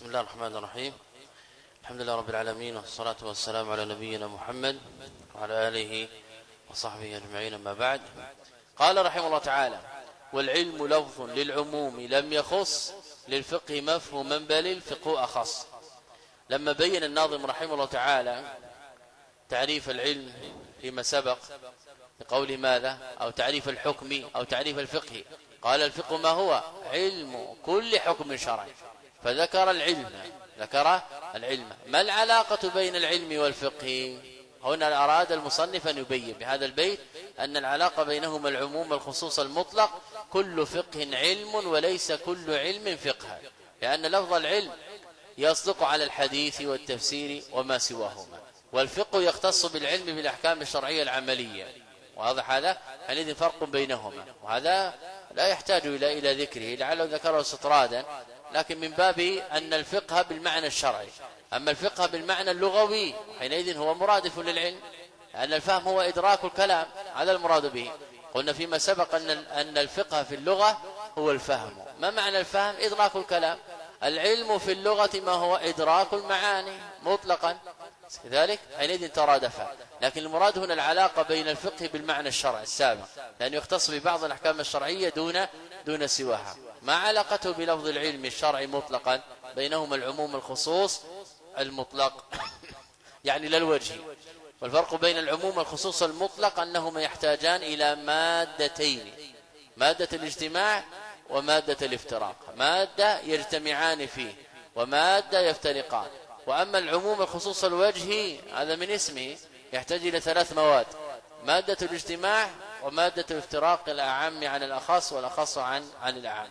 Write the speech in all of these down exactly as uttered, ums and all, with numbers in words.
بسم الله الرحمن الرحيم. الحمد لله رب العالمين، والصلاة والسلام على نبينا محمد وعلى آله وصحبه أجمعين، أما بعد. قال رحمه الله تعالى: والعلم لفظ للعموم لم يخص للفقه مفهوما بل الفقه أخص. لما بين الناظم رحمه الله تعالى تعريف العلم فيما سبق بقول ماذا، أو تعريف الحكم أو تعريف الفقه، قال الفقه ما هو؟ علم كل حكم شرعي، فذكر العلم ذكر العلم. ما العلاقة بين العلم والفقه؟ هنا أراد المصنف أن يبين بهذا البيت أن العلاقة بينهما العموم والخصوص المطلق. كل فقه علم وليس كل علم فقه، لأن لفظ العلم يصدق على الحديث والتفسير وما سواهما، والفقه يختص بالعلم بالأحكام الشرعية العملية. واضح هذا؟ حينئذ فرق بينهما، وهذا لا يحتاج إلى إلى ذكره، لعله ذكره استطرادا، لكن من باب أن الفقه بالمعنى الشرعي. أما الفقه بالمعنى اللغوي حينئذ هو مرادف للعلم، لأن الفهم هو إدراك الكلام، هذا المراد به. قلنا فيما سبق أن أن الفقه في اللغة هو الفهم. ما معنى الفهم؟ إدراك الكلام. العلم في اللغة ما هو؟ إدراك المعاني مطلقا، كذلك حينئذ ترادفا. لكن المراد هنا العلاقة بين الفقه بالمعنى الشرعي السابق، لأنه يختص ببعض الأحكام الشرعية دون دون سواها. ما علاقته بلفظ العلم الشرعي مطلقا؟ بينهما العموم الخصوص المطلق يعني لا الوجه. والفرق بين العموم والخصوص المطلق أنهما يحتاجان إلى مادتين: مادة الاجتماع ومادة الافتراق. مادة يجتمعان فيه ومادة يفترقان. وأما العموم الخصوص الوجهي هذا من اسمه يحتاج إلى ثلاث مواد: مادة الاجتماع ومادة الافتراق، الأعم عن الأخص والأخص عن عن الأعم،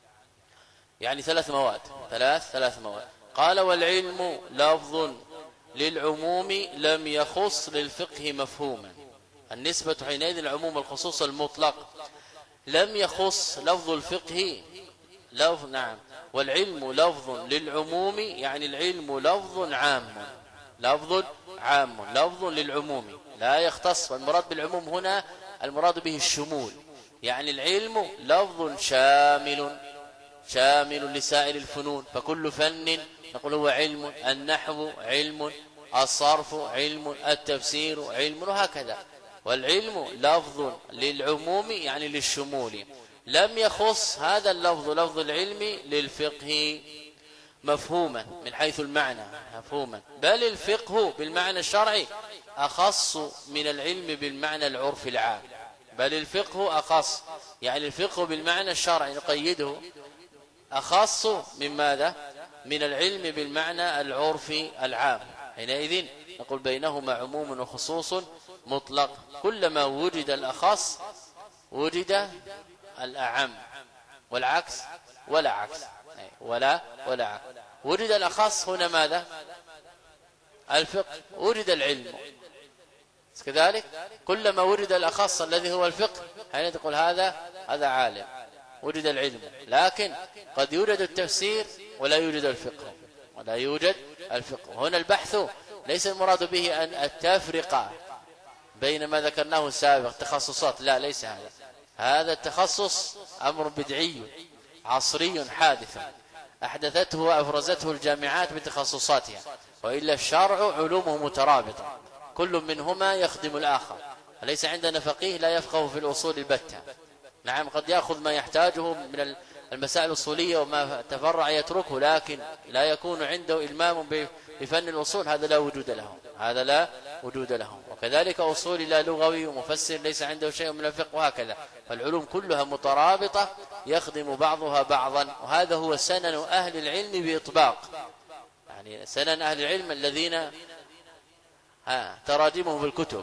يعني ثلاث مواد ثلاث ثلاث مواد. قال: والعلم لفظ للعموم لم يخص للفقه مفهوما. النسبة حينئذ العموم الخصوص المطلق. لم يخص لفظ الفقه لفظ نعم والعلم لفظ للعموم، يعني العلم لفظ عام، لفظ عام لفظ للعموم لا يختص. والمراد بالعموم هنا المراد به الشمول، يعني العلم لفظ شامل شامل لسائر الفنون، فكل فن نقول هو علم. النحو علم، الصرف علم، التفسير علم، وهكذا. والعلم لفظ للعموم يعني للشمول. لم يخص هذا اللفظ لفظ العلم للفقه مفهوما من حيث المعنى مفهوما، بل الفقه بالمعنى الشرعي أخص من العلم بالمعنى العرفي العام. بل الفقه أخص، يعني الفقه بالمعنى الشرعي نقيده أخص من ماذا؟ من العلم بالمعنى العرفي العام. حينئذ نقول بينهما عموم وخصوص مطلق. كلما وجد الأخص وجد الأعم، والعكس ولا عكس ولا ولا عكس. وجد الأخص هنا ماذا؟ الفقه. وجد العلم كذلك. كلما وجد الأخص الذي هو الفقه حين تقول هذا هذا عالم، وجد العلم. لكن قد يوجد التفسير ولا يوجد الفقه ولا يوجد الفقه. هنا البحث ليس المراد به أن التفرقة بين ما ذكرناه السابق تخصصات، لا، ليس هذا. هذا التخصص أمر بدعي عصري حادث أحدثته وأفرزته الجامعات بتخصصاتها، وإلا الشرع علومه مترابطة، كل منهما يخدم الآخر. ليس عندنا فقيه لا يفقه في الأصول البتة. نعم، قد يأخذ ما يحتاجه من المسائل الأصولية وما تفرع يتركه، لكن لا يكون عنده إلمام بفن الأصول، هذا لا وجود له هذا لا وجود له. وكذلك أصول لا لغوي ومفسر ليس عنده شيء من الفقه، وهكذا. فالعلوم كلها مترابطة يخدم بعضها بعضا، وهذا هو سنن أهل العلم بإطباق. يعني سنن أهل العلم الذين ها تراجمهم في الكتب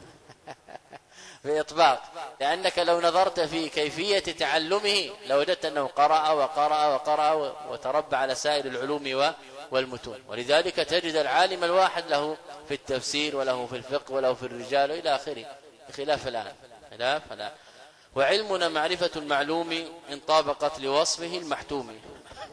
بإطباق، لأنك لو نظرت في كيفية تعلمه لوجدت أنه قرأ وقرأ وقرأ وتربى على سائر العلوم والمتون. ولذلك تجد العالم الواحد له في التفسير وله في الفقه وله في الرجال إلى آخره، خلاف الآن خلاف الآن. وعلمنا معرفة المعلوم إن طابقت لوصفه المحتوم.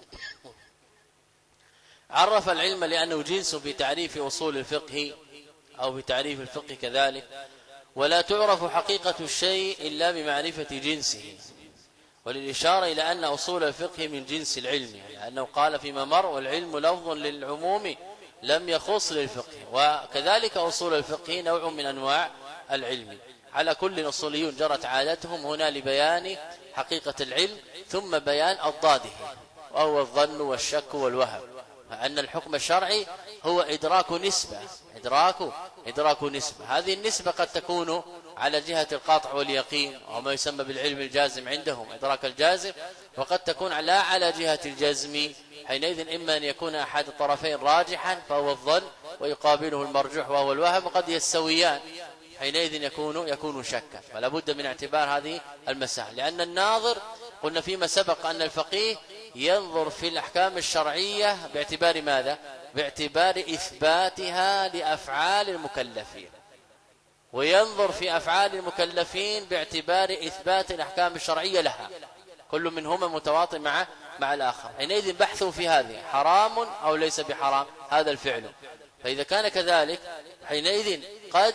عرف العلم لأنه جنس في تعريف أصول الفقه أو في تعريف الفقه كذلك، ولا تعرف حقيقة الشيء إلا بمعرفة جنسه. وللإشارة إلى أن أصول الفقه من جنس العلم، يعني أنه قال فيما مر والعلم لفظ للعموم لم يخص للفقه، وكذلك أصول الفقه نوع من أنواع العلم. على كل أصوليون جرت عادتهم هنا لبيان حقيقة العلم ثم بيان أضداده، وهو الظن والشك والوهم، فأن الحكم الشرعي هو إدراك نسبة إدراك إدراك نسبة هذه النسبة قد تكون على جهة القاطع واليقين وما يسمى بالعلم الجازم عندهم إدراك الجازم، وقد تكون لا على جهة الجزم، حينئذ إما أن يكون أحد الطرفين راجحا فهو الظن ويقابله المرجوح وهو الوهم، وقد يستويان حينئذ يكون يكون شكا. فلا بد من اعتبار هذه المسائل، لأن الناظر قلنا فيما سبق أن الفقيه ينظر في الأحكام الشرعية باعتبار ماذا؟ باعتبار إثباتها لأفعال المكلفين، وينظر في أفعال المكلفين باعتبار إثبات الأحكام الشرعية لها، كل منهما متواطئ مع مع الآخر. حينئذ بحثوا في هذه حرام أو ليس بحرام هذا الفعل، فإذا كان كذلك حينئذ قد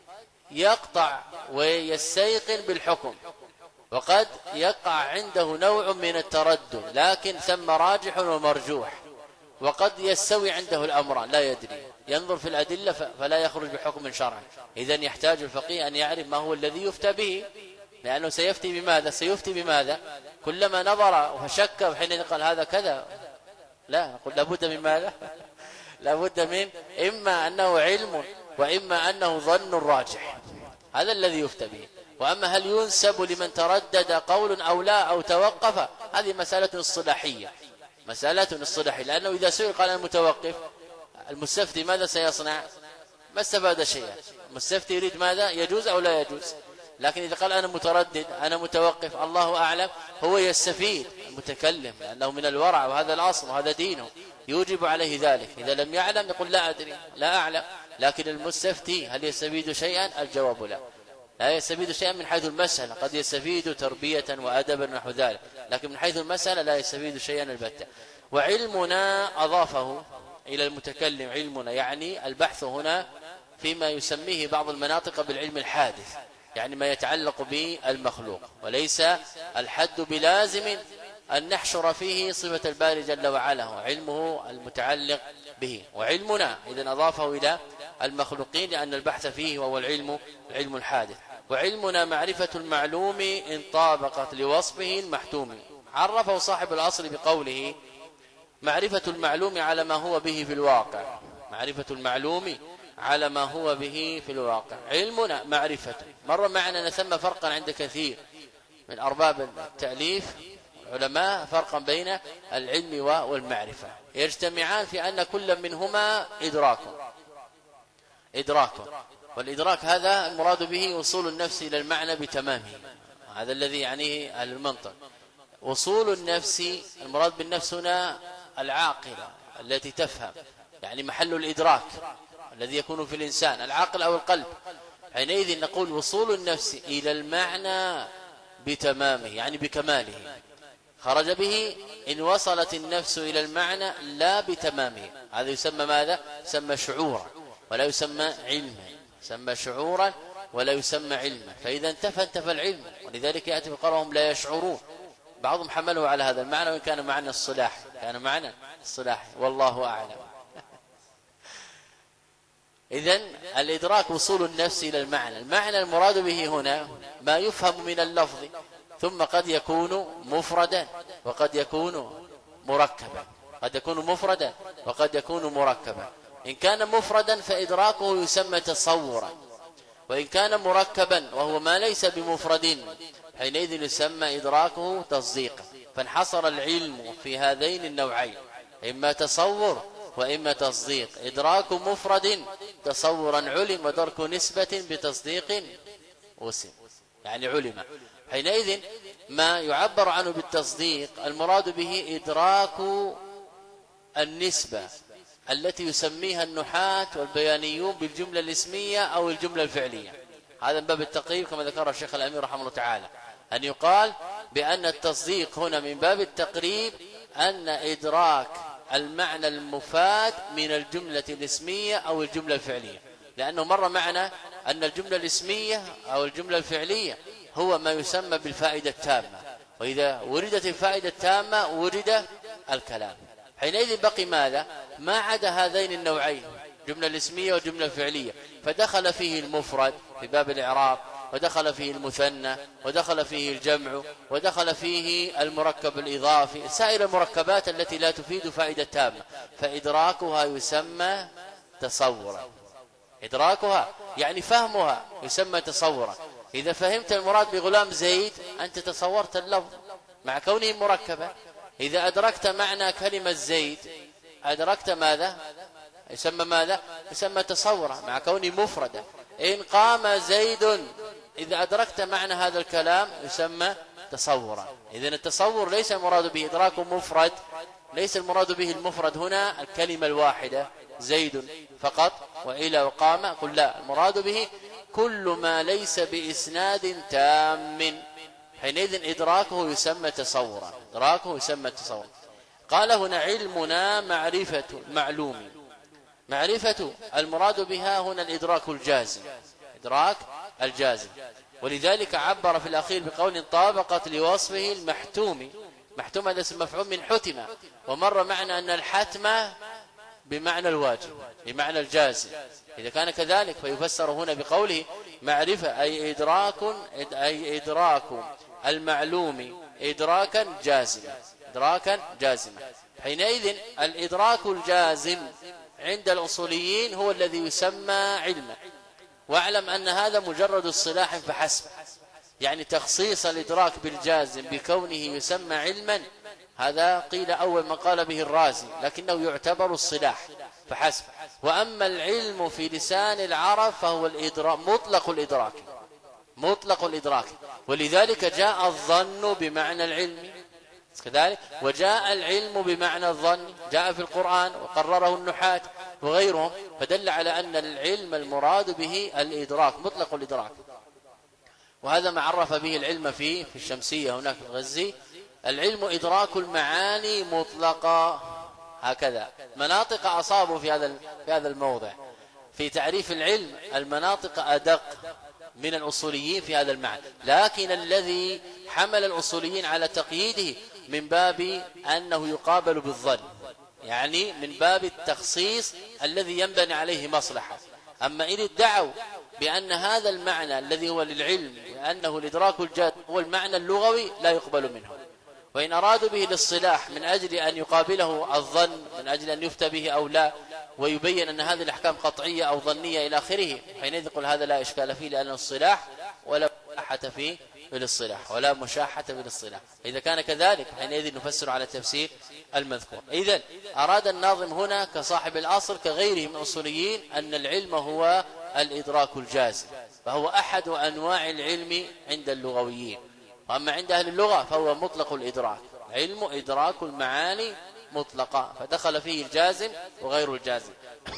يقطع ويستيقن بالحكم، وقد يقع عنده نوع من التردد لكن ثم راجح ومرجوح، وقد يستوي عنده الأمران لا يدري، ينظر في الأدلة فلا يخرج بحكم شرعي. إذن يحتاج الفقيه أن يعرف ما هو الذي يفتى به، لأنه سيفتي بماذا؟ سيفتي بماذا؟ كلما نظر وشك وحين قال هذا كذا، لا نقول لابد من ماذا؟ لابد من إما أنه علم وإما أنه ظن راجح، هذا الذي يفتى به. وأما هل ينسب لمن تردد قول أو لا أو توقف، هذه مسألة اصطلاحية، مسألة اصطلاحية، لأنه إذا سئل قال أنا متوقف، المستفتي ماذا سيصنع؟ ما استفاد شيئا. المستفتي يريد ماذا؟ يجوز أو لا يجوز. لكن إذا قال أنا متردد أنا متوقف الله أعلم، هو يستفيد المتكلم، لأنه من الورع وهذا الأصل وهذا دينه يوجب عليه ذلك. إذا لم يعلم يقول لا أدري لا أعلم. لكن المستفتي هل يستفيد شيئا؟ الجواب لا، لا يستفيد شيئا من حيث المسألة، قد يستفيد تربية وأدبا نحو ذلك، لكن من حيث المسألة لا يستفيد شيئا البتة. وعلمنا أضافه إلى المتكلم، علمنا يعني البحث هنا فيما يسميه بعض المناطق بالعلم الحادث، يعني ما يتعلق بالمخلوق، وليس الحد بلازم أن نحشر فيه صفة الباري جل وعلا، علمه المتعلق به. وعلمنا إذن أضافه إلى المخلوقين لأن البحث فيه وهو العلم العلم الحادث. وعلمنا معرفة المعلوم إن طابقت لوصفه المحتوم. عرفه صاحب الأصل بقوله معرفة المعلوم على ما هو به في الواقع، معرفة المعلوم على ما هو به في الواقع. علمنا معرفة، مر معنا أن ثم فرقا عند كثير من أرباب التأليف علماء فرقا بين العلم والمعرفة، يجتمعان في أن كل منهما إدراك إدراك والإدراك هذا المراد به وصول النفس إلى المعنى بتمامه، هذا الذي يعنيه أهل المنطق. وصول النفس المراد بالنفس هنا العاقلة التي تفهم، يعني محل الإدراك الذي يكون في الإنسان العقل أو القلب. حينئذ نقول وصول النفس إلى المعنى بتمامه يعني بكماله، خرج به إن وصلت النفس إلى المعنى لا بتمامه، هذا يسمى ماذا؟ يسمى شعورا ولا يسمى علما، يسمى شعورا ولا يسمى علما. فإذا انتفى انتفى العلم، ولذلك يأتي بقولهم لا يشعرون، بعضهم حمله على هذا المعنى وإن كان معنى الصلاح، كان معنى الصلاح والله أعلم. إذن الإدراك وصول النفس إلى المعنى، المعنى المراد به هنا ما يفهم من اللفظ، ثم قد يكون مفردا وقد يكون مركبا، قد يكون مفردا وقد يكون مركبا. إن كان مفردا فإدراكه يسمى تصورا، وإن كان مركبا وهو ما ليس بمفرد حينئذ يسمى إدراكه تصديقا. فانحصر العلم في هذين النوعين، إما تصور وإما تصديق. إدراك مفرد تصورا علم، ودرك نسبة بتصديق وسم يعني علم. حينئذ ما يعبر عنه بالتصديق المراد به إدراك النسبة التي يسميها النحاة والبيانيون بالجملة الاسمية أو الجملة الفعلية. هذا من باب التقريب كما ذكر الشيخ الأمير رحمه الله تعالى، أن يقال بأن التصديق هنا من باب التقريب أن إدراك المعنى المفاد من الجملة الاسمية أو الجملة الفعلية، لأنه مر معنا أن الجملة الاسمية أو الجملة الفعلية هو ما يسمى بالفائدة التامة، وإذا وردت الفائدة التامة ورد الكلام. حينئذ بقي ماذا؟ ما عدا هذين النوعين، جملة الاسمية وجملة الفعلية، فدخل فيه المفرد في باب الإعراب، ودخل فيه المثنى، ودخل فيه الجمع، ودخل فيه المركب الإضافي، سائر المركبات التي لا تفيد فائدة تامة، فإدراكها يسمى تصورا. إدراكها يعني فهمها يسمى تصورا. إذا فهمت المراد بغلام زيد أنت تصورت اللفظ مع كونه مركبا. إذا أدركت معنى كلمة زيد أدركت ماذا؟ يسمى ماذا؟ يسمى تصورا مع كونه مفردا. إن قام زيد إذا أدركت معنى هذا الكلام يسمى تصورا. إذن التصور ليس المراد به إدراك مفرد، ليس المراد به المفرد هنا الكلمة الواحدة زيد فقط وإلى وقام، قل لا، المراد به كل ما ليس بإسناد تام، حينئذ إدراكه يسمى تصورا. إدراكه يسمى تصورا. قال هنا علمنا معرفة معلوم. معرفة المراد بها هنا الإدراك الجازم، إدراك الجازم، ولذلك عبر في الأخير بقول طابقت لوصفه المحتوم. محتوم هذا اسم مفعول من حتم، ومر معنا أن الحتم بمعنى الواجب بمعنى الجازم. إذا كان كذلك فيفسر هنا بقوله معرفة أي إدراك أي إدراك المعلوم إدراكا جازما إدراكا جازما. حينئذ الإدراك الجازم عند الأصوليين هو الذي يسمى علما. واعلم أن هذا مجرد اصطلاح فحسب، يعني تخصيص الإدراك بالجازم بكونه يسمى علما هذا قيل أول ما قال به الرازي، لكنه يعتبر الصلاح فحسب. وأما العلم في لسان العرب فهو الإدراك مطلق الإدراك مطلق الإدراك ولذلك جاء الظن بمعنى العلم كذلك، وجاء العلم بمعنى الظن، جاء في القرآن وقرره النحاة وغيرهم، فدل على أن العلم المراد به الإدراك مطلق الإدراك. وهذا ما عرف به العلم فيه في الشمسية هناك في الغزي، العلم إدراك المعاني مطلقا. هكذا مناطق أصابوا في هذا في هذا الموضع في تعريف العلم، المناطق أدق من الأصوليين في هذا المعنى، لكن الذي حمل الأصوليين على تقييده من باب أنه يقابل بالظن، يعني من باب التخصيص الذي ينبني عليه مصلحة. أما إن ادعوا بأن هذا المعنى الذي هو للعلم لأنه الإدراك الجاد هو المعنى اللغوي لا يقبل منه، وإن أرادوا به للصلاح من أجل أن يقابله الظن من أجل أن يفتى به أو لا ويبين أن هذه الأحكام قطعية أو ظنية إلى آخره، حينئذ يقول هذا لا إشكال فيه لأن الصلاح ولا مشاحة فيه بالصلاح ولا مشاحة بالصلاح. إذا كان كذلك حينئذ نفسر على التفسير المذكور. إذن أراد الناظم هنا كصاحب الأصل كغيره من الأصوليين أن العلم هو الإدراك الجازم، فهو أحد أنواع العلم عند اللغويين. وأما عند أهل اللغة فهو مطلق الإدراك، علم إدراك المعاني مطلقا، فدخل فيه الجازم وغير الجازم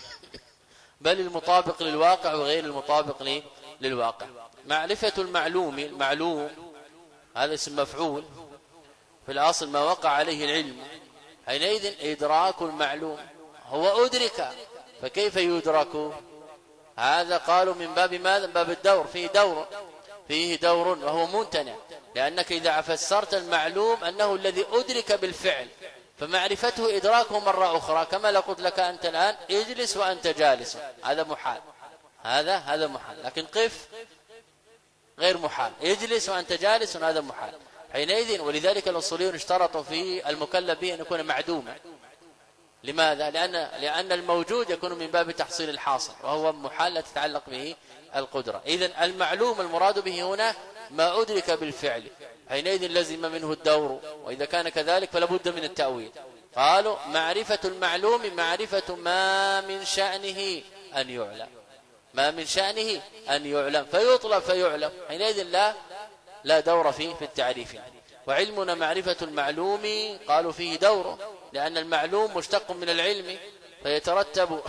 بل المطابق للواقع وغير المطابق للواقع. معرفة المعلوم، المعلوم هذا اسم مفعول في الأصل ما وقع عليه العلم، حينئذ إدراك المعلوم هو أدرك، فكيف يدرك؟ هذا قالوا من باب ماذا؟ من باب الدور، فيه دور فيه دور وهو ممتنع، لأنك إذا فسرت المعلوم أنه الذي أدرك بالفعل فمعرفته إدراكه مرة أخرى، كما لو قلت لك أنت الآن اجلس وأنت جالس، هذا محال، هذا هذا محال، لكن قف غير محال، اجلس وأنت جالس هذا محال. حينئذ ولذلك الأصوليون اشترطوا في المكلف به أن يكون معدوما. لماذا؟ لأن لأن الموجود يكون من باب تحصيل الحاصل، وهو محال لا تتعلق به القدرة. إذن المعلوم المراد به هنا ما أدرك بالفعل، حينئذ لزم منه الدور، وإذا كان كذلك فلا بد من التأويل. قالوا معرفة المعلوم معرفة ما من شأنه أن يعلم، ما من شأنه أن يعلم فيطلب فيعلم، حينئذ لا لا دور فيه في التعريف. وعلمنا معرفة المعلوم قالوا فيه دور، لأن المعلوم مشتق من العلم، فيترتب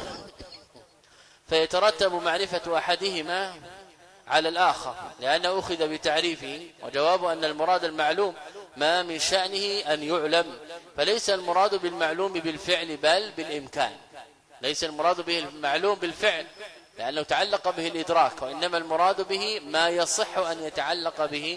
فيترتب معرفة أحدهما على الآخر لأنه أخذ بتعريفه. وجواب أن المراد المعلوم ما من شأنه أن يعلم، فليس المراد بالمعلوم بالفعل بل بالإمكان، ليس المراد به المعلوم بالفعل لأنه تعلق به الإدراك، وإنما المراد به ما يصح أن يتعلق به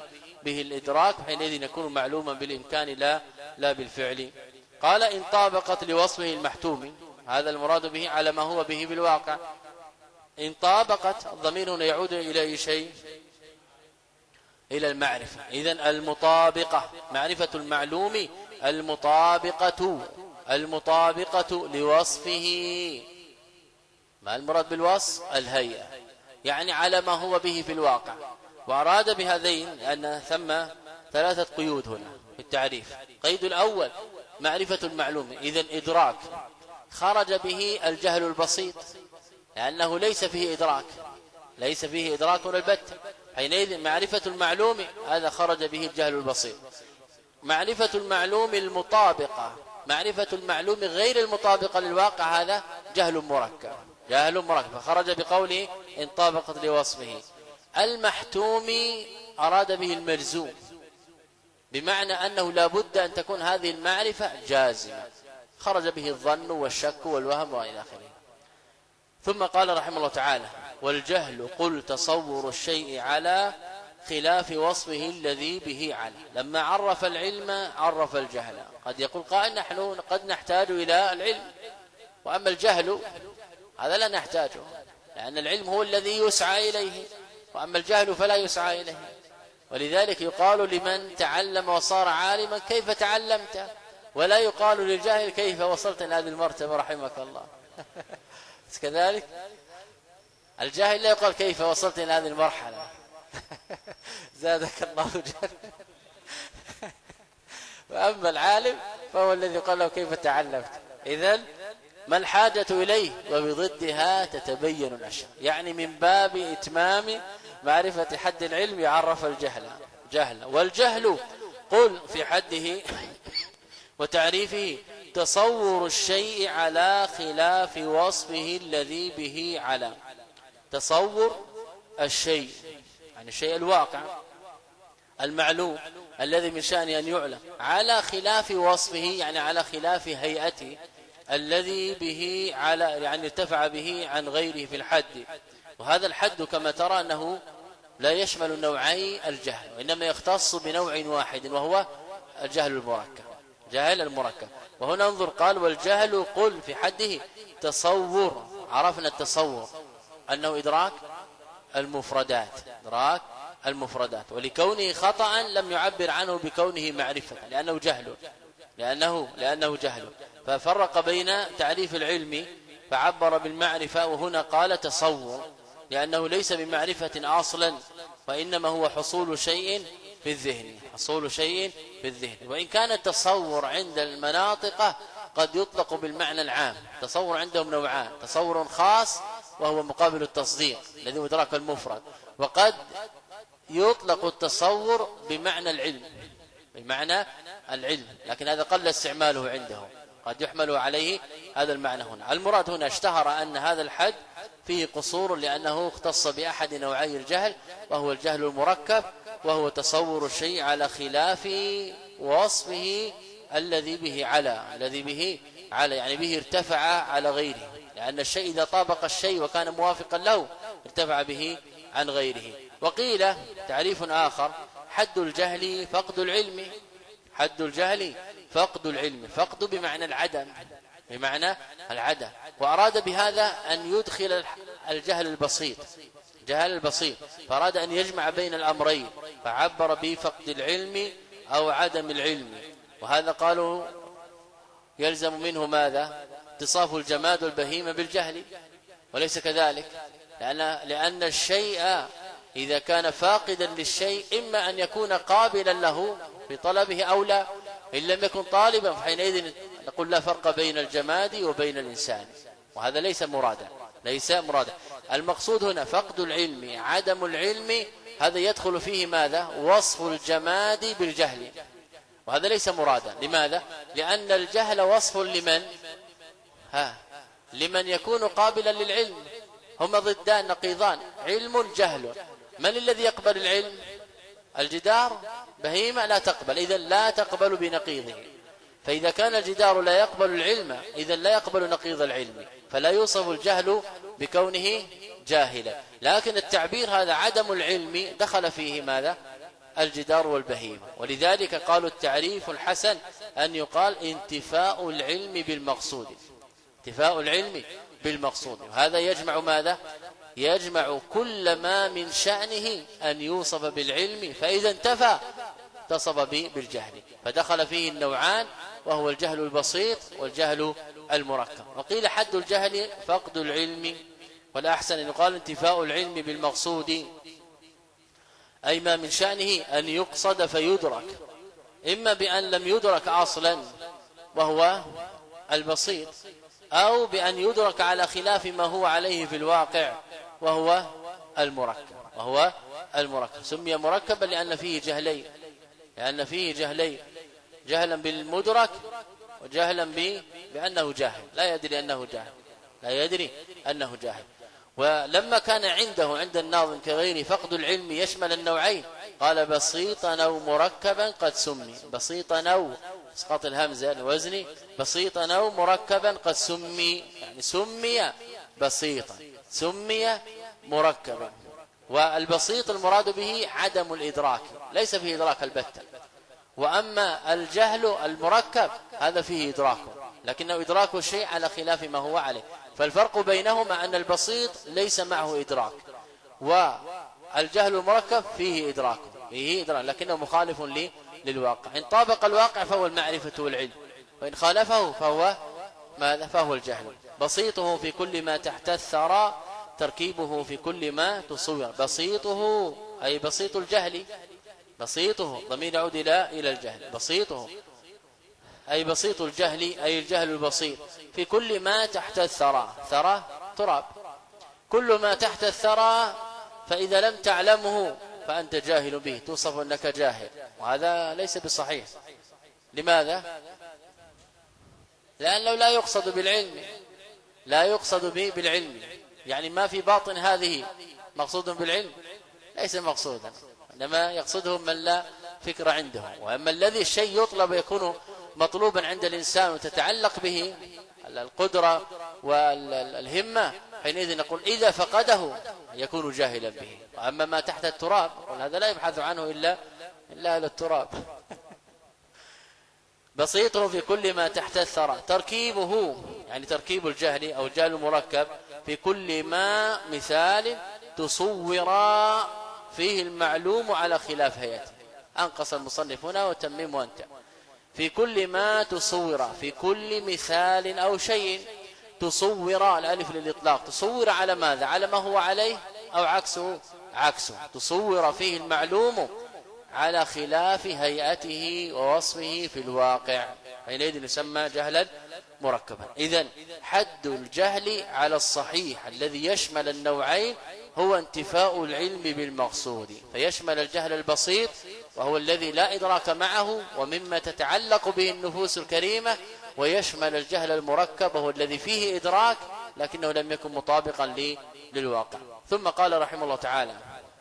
به الإدراك، حينئذ يكون معلوما بالإمكان لا لا بالفعل. قال إن طابقت لوصفه المحتوم، هذا المراد به على ما هو به بالواقع. إن طابقت، الضمير هنا يعود إلى أي شيء؟ إلى المعرفة. إذن المطابقة، معرفة المعلوم المطابقة المطابقة لوصفه. ما المراد بالوصف؟ الهيئة، يعني على ما هو به في الواقع. وأراد بهذين أن ثم ثلاثة قيود هنا في التعريف. قيد الأول معرفة المعلوم، إذن إدراك خرج به الجهل البسيط، لأنه ليس فيه إدراك، ليس فيه إدراك البتة، حينئذ معرفة المعلوم هذا خرج به الجهل البسيط. معرفة المعلوم المطابقة، معرفة المعلوم غير المطابقة للواقع، هذا جهل مركب، جهل مركب، فخرج بقوله إن طابقت لوصفه. المحتوم أراد به المجزوم، بمعنى أنه لا بد أن تكون هذه المعرفة جازمة، خرج به الظن والشك والوهم وإلى آخره. ثم قال رحمه الله تعالى: والجهل قل تصور الشيء على خلاف وصفه الذي به على. لما عرف العلم عرف الجهل. قد يقول قائل نحن قد نحتاج إلى العلم، وأما الجهل هذا لا نحتاجه، لأن العلم هو الذي يسعى إليه، وأما الجهل فلا يسعى إليه. ولذلك يقال لمن تعلم وصار عالما كيف تعلمت، ولا يقال للجاهل كيف وصلت إلى هذه المرتبة رحمك الله. كذلك الجاهل لا يقال كيف وصلت إلى هذه المرحلة. زادك الله جهل. وأما العالم فهو الذي قال له كيف تعلمت. إذن ما الحاجة إليه؟ وبضدها تتبين الأشياء، يعني من باب إتمام معرفة حد العلم يعرف الجهل جهل. والجهل قل في حده وتعريفه تصور الشيء على خلاف وصفه الذي به على. تصور الشيء يعني الشيء الواقع المعلوم الذي من شأنه أن يعلم، على خلاف وصفه يعني على خلاف هيئته الذي به على، يعني ارتفع به عن غيره في الحد. وهذا الحد كما ترى أنه لا يشمل نوعي الجهل، وإنما يختص بنوع واحد وهو الجهل المركب، جهل المركب. وهنا انظر قال والجهل قل في حده تصور. عرفنا التصور أنه إدراك المفردات، إدراك المفردات، ولكونه خطأ لم يعبر عنه بكونه معرفة لأنه جهل، لأنه لأنه جهل، ففرق بين تعريف العلم فعبر بالمعرفة، وهنا قال تصور لأنه ليس بمعرفة أصلا، وإنما هو حصول شيء في الذهن، حصول شيء في الذهن. وإن كان التصور عند المناطق قد يطلق بالمعنى العام. تصور عندهم نوعان: تصور خاص وهو مقابل التصديق الذي هو إدراك المفرد، وقد يطلق التصور بمعنى العلم، بمعنى العلم، لكن هذا قل استعماله عندهم، قد يحمل عليه هذا المعنى هنا. المراد هنا اشتهر أن هذا الحد فيه قصور لأنه اختص بأحد نوعي الجهل وهو الجهل المركب، وهو تصور الشيء على خلاف وصفه الذي به على، الذي به على يعني به ارتفع على غيره، لأن الشيء إذا طابق الشيء وكان موافقا له ارتفع به عن غيره. وقيل تعريف آخر: حد الجهل فقد العلم. حد الجهل فقد العلم، فقد بمعنى العدم، بمعنى العدم. وأراد بهذا أن يدخل الجهل البسيط، جهل البسيط، فأراد أن يجمع بين الأمرين فعبر بفقد العلم أو عدم العلم. وهذا قالوا يلزم منه ماذا؟ اتصاف الجماد والبهيمة بالجهل، وليس كذلك، لأن, لأن الشيء إذا كان فاقدا للشيء إما أن يكون قابلا له في طلبه أو لا. إن لم يكن طالبا فحينئذ نقول لا فرق بين الجماد وبين الإنسان، وهذا ليس مرادا، ليس مرادا. المقصود هنا فقد العلم، عدم العلم، هذا يدخل فيه ماذا؟ وصف الجماد بالجهل، وهذا ليس مرادا. لماذا؟ لأن الجهل وصف لمن؟ ها لمن يكون قابلا للعلم، هما ضدان نقيضان، علم جهل. من الذي يقبل العلم؟ الجدار، بهيمة لا تقبل، إذن لا تقبل بنقيضه. فإذا كان الجدار لا يقبل العلم إذن لا يقبل نقيض العلم، فلا يوصف الجهل بكونه جاهلا. لكن التعبير هذا عدم العلم دخل فيه ماذا؟ الجدار والبهيمة. ولذلك قالوا التعريف الحسن أن يقال انتفاء العلم بالمقصود، انتفاء العلم بالمقصود. وهذا يجمع ماذا؟ يجمع كل ما من شأنه أن يوصف بالعلم، فإذا انتفى اتصف بالجهل، فدخل فيه النوعان، وهو الجهل البسيط والجهل المركب. وقيل حد الجهل فقد العلم، والأحسن أن يقال انتفاء العلم بالمقصود، أي ما من شأنه أن يقصد فيدرك، إما بأن لم يدرك أصلا وهو البسيط، أو بأن يدرك على خلاف ما هو عليه في الواقع وهو المركب وهو المركب. سمي مركبا لأن فيه جهلين، لأن فيه جهلين، جهلا بالمدرك وجهلا بأنه جاهل، لا يدري أنه جاهل، لا يدري أنه جاهل. ولما كان عنده عند الناظم كغيره فقد العلم يشمل النوعين، قال بسيطا أو مركبا قد سمي، بسيطا أو اسقاط الهمزة الوزني، بسيطا أو مركبا قد سمي، يعني سمي بسيطا، سمي مركبا. والبسيط المراد به عدم الإدراك، ليس فيه إدراك البتة. وأما الجهل المركب هذا فيه إدراك، لكنه إدراك الشيء على خلاف ما هو عليه. فالفرق بينهما أن البسيط ليس معه إدراك، والجهل المركب فيه إدراك، فيه إدراك لكنه مخالف للواقع. إن طابق الواقع فهو المعرفة والعلم، وإن خالفه فهو ماذا؟ فهو الجهل. بسيطه في كل ما تحت الثرى، تركيبه في كل ما تصور. بسيطه أي بسيط الجهل، بسيطه ضمير يعود إلى إلى الجهل، بسيطه أي بسيط الجهل، أي الجهل البسيط في كل ما تحت الثرى. ثرى تراب، كل ما تحت الثرى، فإذا لم تعلمه فأنت جاهل به، توصف أنك جاهل، وهذا ليس بصحيح. لماذا؟ لأنه لا يقصد بالعلم، لا يقصد به بالعلم، يعني ما في باطن هذه مقصود بالعلم، ليس مقصودا، إنما يقصده من لا فكر عنده. وأما الذي الشيء يطلب يكون مطلوبا عند الإنسان وتتعلق به القدرة والهمة، حينئذ نقول إذا فقده يكون جاهلا به. وأما ما تحت التراب هذا لا يبحث عنه إلا إلا إلى التراب. بسيطه في كل ما تحت الثرى، تركيبه يعني تركيب الجهل أو الجهل المركب في كل ما مثال تصور فيه المعلوم على خلاف هيئته. أنقص المصنف هنا وتمم أنت. في كل ما تصور، في كل مثال أو شيء تصور، الألف للإطلاق، تصور على ماذا؟ على ما هو عليه أو عكسه؟ عكسه، تصور فيه المعلوم على خلاف هيئته ووصفه في الواقع، حينئذ يسمى جهلا مركبا. إذن حد الجهل على الصحيح الذي يشمل النوعين هو انتفاء العلم بالمقصود، فيشمل الجهل البسيط وهو الذي لا إدراك معه ومما تتعلق به النفوس الكريمة، ويشمل الجهل المركب وهو الذي فيه إدراك لكنه لم يكن مطابقا للواقع. ثم قال رحمه الله تعالى: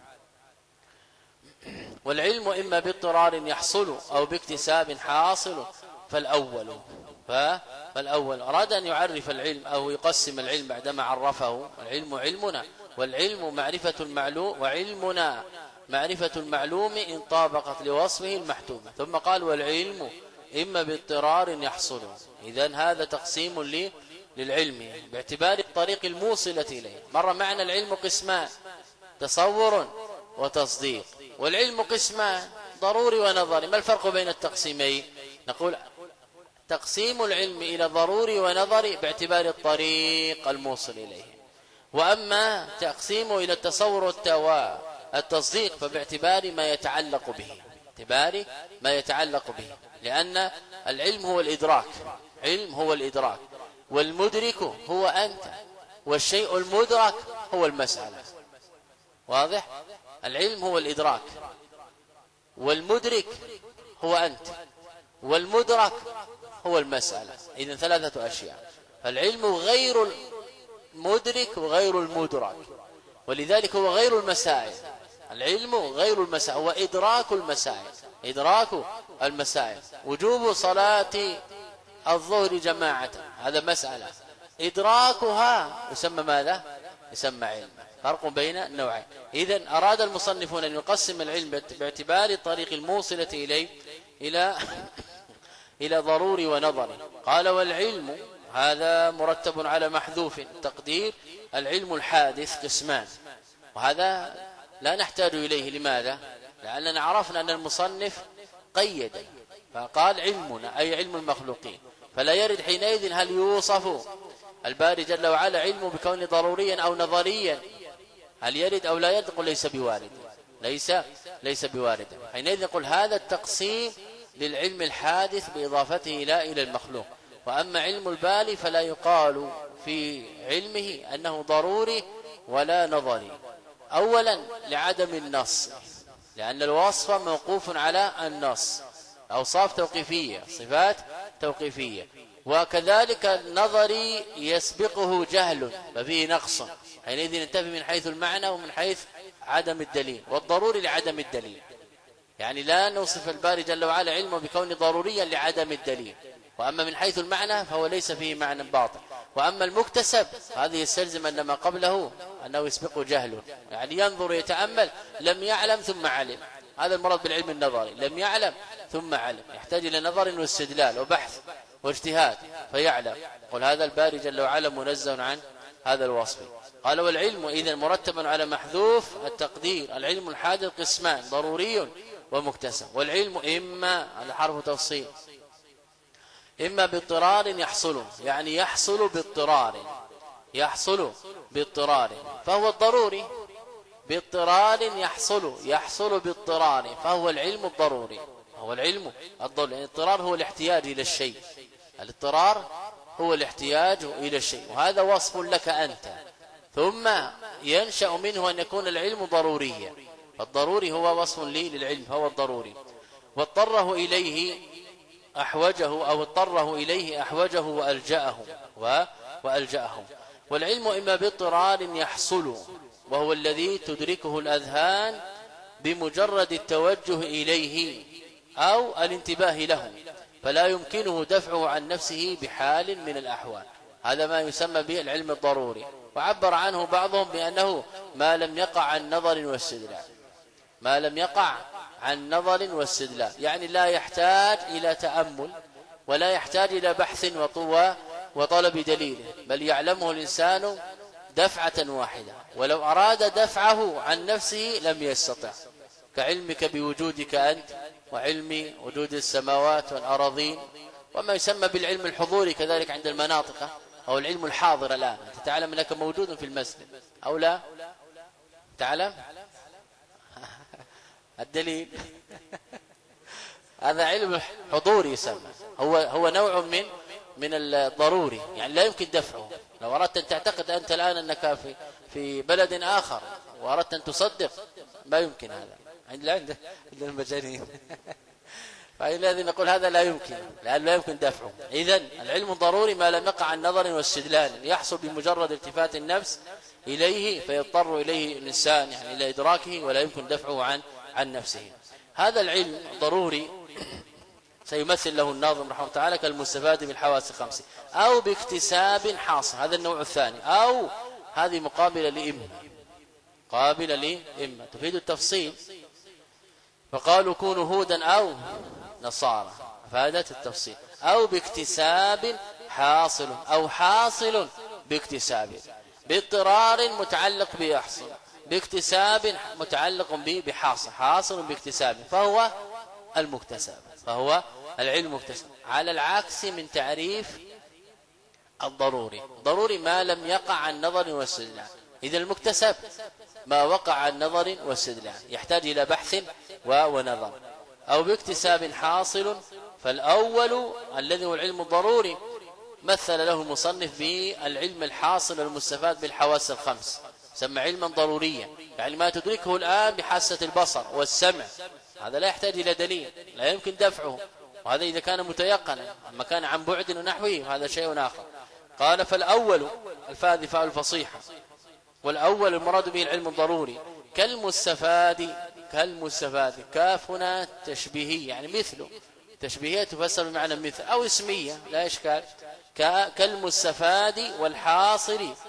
والعلم إما باضطرار يحصل أو باكتساب حاصل فالأول. فالأول أراد أن يعرف العلم أو يقسم العلم بعدما عرفه. العلم علمنا، والعلم معرفة المعلوم، وعلمنا معرفة المعلوم إن طابقت لوصفه المحتومة. ثم قال: والعلم إما باضطرار يحصل. إذن هذا تقسيم لي للعلم باعتبار الطريق الموصلة إليه. مر معنا العلم قسمان: تصور وتصديق. والعلم قسمان: ضروري ونظري. ما الفرق بين التقسيمين؟ نقول تقسيم العلم إلى ضروري ونظري باعتبار الطريق الموصل إليه، وأما تقسيمه إلى التصور والتصديق فباعتبار ما يتعلق به، باعتبار ما يتعلق به، لأن العلم هو الإدراك، علم هو الإدراك، والمدرك هو أنت، والشيء المدرك هو المسألة. واضح؟ العلم هو الإدراك، والمدرك هو أنت، والمدرك هو المسألة. إذن ثلاثة أشياء، فالعلم غير المدرك وغير المدرك، ولذلك هو غير المسائل. العلم غير المسائل، هو إدراك المسائل، إدراك المسائل. وجوب صلاة الظهر جماعة هذا مسألة، إدراكها يسمى ماذا؟ يسمى علم. فرق بين النوعين. إذن أراد المصنفون أن يقسم العلم باعتبار الطريق الموصلة إليه إلى إلى ضروري ونظري. قال والعلم هذا مرتب على محذوف تقدير العلم الحادث قسمان، وهذا لا نحتاج إليه. لماذا؟ لأننا عرفنا أن المصنف قيد فقال علمنا أي علم المخلوقين، فلا يرد حينئذ هل يوصف الباري جل وعلا علمه بكون ضروريا أو نظريا، هل يرد أو لا يرد؟ قل ليس بوارد، ليس ليس بوارد. حينئذ نقول هذا التقسيم للعلم الحادث بإضافته إلى إلى المخلوق. وأما علم الباري فلا يقال في علمه أنه ضروري ولا نظري، أولا لعدم النص، لأن الوصف موقوف على النص، أوصاف توقيفية، صفات توقيفية. وكذلك النظري يسبقه جهل ففيه نقص، حينئذ ننتفي من حيث المعنى ومن حيث عدم الدليل. والضروري لعدم الدليل، يعني لا نوصف الباري جل وعلا علمه بكون ضروريا لعدم الدليل. وأما من حيث المعنى فهو ليس فيه معنى باطل. وأما المكتسب هذه يستلزم أن ما قبله أنه يسبقه جهل، يعني ينظر يتأمل لم يعلم ثم علم، هذا المراد بالعلم النظري، لم يعلم ثم علم، يحتاج إلى نظر واستدلال وبحث واجتهاد فيعلم. قل هذا الباري جل وعلا منزه عن هذا الوصف. قال والعلم إذا مرتب على محذوف التقدير العلم الحادث قسمان ضروري ومكتسب. والعلم إما على حرف تفصيل، إما باضطرار يحصل، يعني يحصل باضطرار، يحصل باضطرار فهو الضروري، باضطرار يحصل، يحصل باضطرار فهو العلم الضروري، هو العلم الضروري. الاضطرار هو الاحتياج إلى الشيء، الاضطرار هو الاحتياج إلى الشيء، وهذا وصف لك أنت، ثم ينشأ منه أن يكون العلم ضروريا. الضروري هو وصف لي للعلم، هو الضروري. واضطره إليه أحوجه، أو اضطره إليه أحوجه وألجأه وألجأه. والعلم إما باضطرار يحصل، وهو الذي تدركه الأذهان بمجرد التوجه إليه أو الانتباه له، فلا يمكنه دفعه عن نفسه بحال من الأحوال، هذا ما يسمى به العلم الضروري. وعبر عنه بعضهم بأنه ما لم يقع عن نظر واستدلال، ما لم يقع عن نظر واستدلال، يعني لا يحتاج إلى تأمل ولا يحتاج إلى بحث وطلب دليل، بل يعلمه الإنسان دفعة واحدة، ولو أراد دفعه عن نفسه لم يستطع، كعلمك بوجودك أنت وعلم وجود السماوات والأراضين، وما يسمى بالعلم الحضوري كذلك عند المناطق، أو العلم الحاضر. الآن أنت تعلم أنك موجود في المسجد أو لا تعلم؟ الدليل هذا علم حضوري يسمى، هو هو نوع من من الضروري، يعني لا يمكن دفعه. لو أردت أن تعتقد أنت الآن أنك في في بلد آخر وأردت أن تصدق ما يمكن، هذا عند عند المجانين فإذا نقول هذا لا يمكن، لأن لا يمكن دفعه. إذن العلم الضروري ما لم يقع عن نظر واستدلال، يحصل بمجرد التفات النفس إليه فيضطر إليه الإنسان يعني إلى إدراكه، ولا يمكن دفعه عن عن نفسه. هذا العلم ضروري سيمثل له الناظم رحمه الله تعالى كالمستفاد بالحواس الخمس، أو باكتساب حاصل، هذا النوع الثاني، أو هذه مقابلة لإما، قابلة لإما تفيد التفصيل، فقالوا كونوا هودا أو نصارى، فادت التفصيل. أو باكتساب حاصل، أو حاصل باكتساب، باضطرار متعلق بيحصل، باكتساب متعلق به بحاصل، حاصل باكتساب فهو المكتسب، فهو العلم مكتسب، على العكس من تعريف الضروري. ضروري ما لم يقع عن نظر واستدلال، إذا المكتسب ما وقع عن نظر واستدلال يحتاج إلى بحث ونظر. أو باكتساب حاصل، فالأول الذي هو العلم الضروري مثل له المصنف بالعلم الحاصل المستفاد بالحواس الخمس، سمى علما ضروريا، يعني ما تدركه الآن بحاسة البصر والسمع، هذا لا يحتاج إلى دليل، لا يمكن دفعه، وهذا إذا كان متيقنا، أما كان عن بعد ونحوه هذا شيء آخر. قال فالأول الفاء ذي فاء الفصيحة، والأول المراد به العلم الضروري كالمستفاد، كالمستفاد كاف هنا تشبيهية يعني مثله، تشبيهية تفسر بمعنى مثل أو اسمية لا إشكال، كالمستفاد والحاصل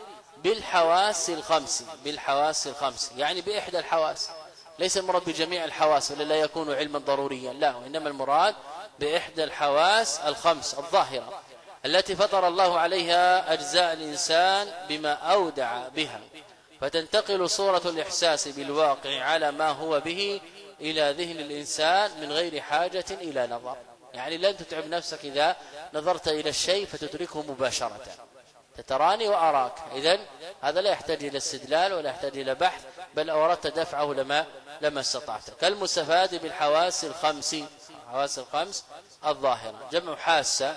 بالحواس الخمس، بالحواس الخمس يعني بإحدى الحواس، ليس المراد بجميع الحواس ولا لا يكون علما ضروريا، لا، وإنما المراد بإحدى الحواس الخمس الظاهرة التي فطر الله عليها أجزاء الإنسان بما أودع بها، فتنتقل صورة الإحساس بالواقع على ما هو به إلى ذهن الإنسان من غير حاجة إلى نظر. يعني لن تتعب نفسك إذا نظرت إلى الشيء فتدركه مباشرة، تتراني وأراك، إذن هذا لا يحتاج إلى استدلال ولا يحتاج إلى بحث، بل أوردت دفعه لما لما استطعت. كالمستفاد بالحواس الخمس، الحواس الخمس الظاهرة، جمع حاسة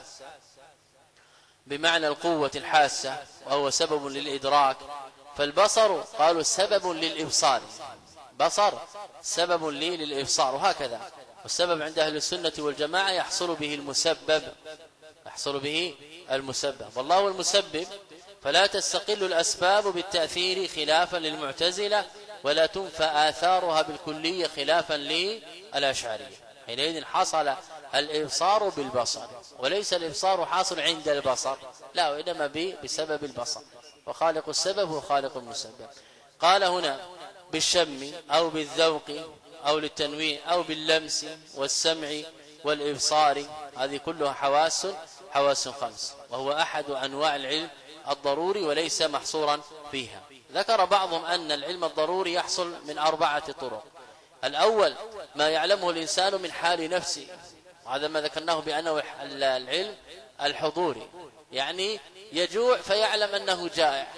بمعنى القوة الحاسة، وهو سبب للإدراك. فالبصر قالوا سبب للإبصار، بصر سبب لي للإبصار، وهكذا. والسبب عند أهل السنة والجماعة يحصل به المسبب، يحصل به المسبب، والله هو المسبب، فلا تستقل الأسباب بالتأثير خلافا للمعتزلة، ولا تنفى آثارها بالكلية خلافا للأشعرية. حينئذ حصل الإبصار بالبصر، وليس الإبصار حاصل عند البصر، لا، وإنما بسبب البصر، وخالق السبب هو خالق المسبب. قال هنا بالشم أو بالذوق أو للتنويه أو باللمس والسمع والإبصار، هذه كلها حواس حواس خمس، وهو أحد أنواع العلم الضروري وليس محصورا فيها. ذكر بعضهم أن العلم الضروري يحصل من أربعة طرق. الأول ما يعلمه الإنسان من حال نفسه، وهذا ما ذكرناه بأنه العلم الحضوري، يعني يجوع فيعلم أنه جائع،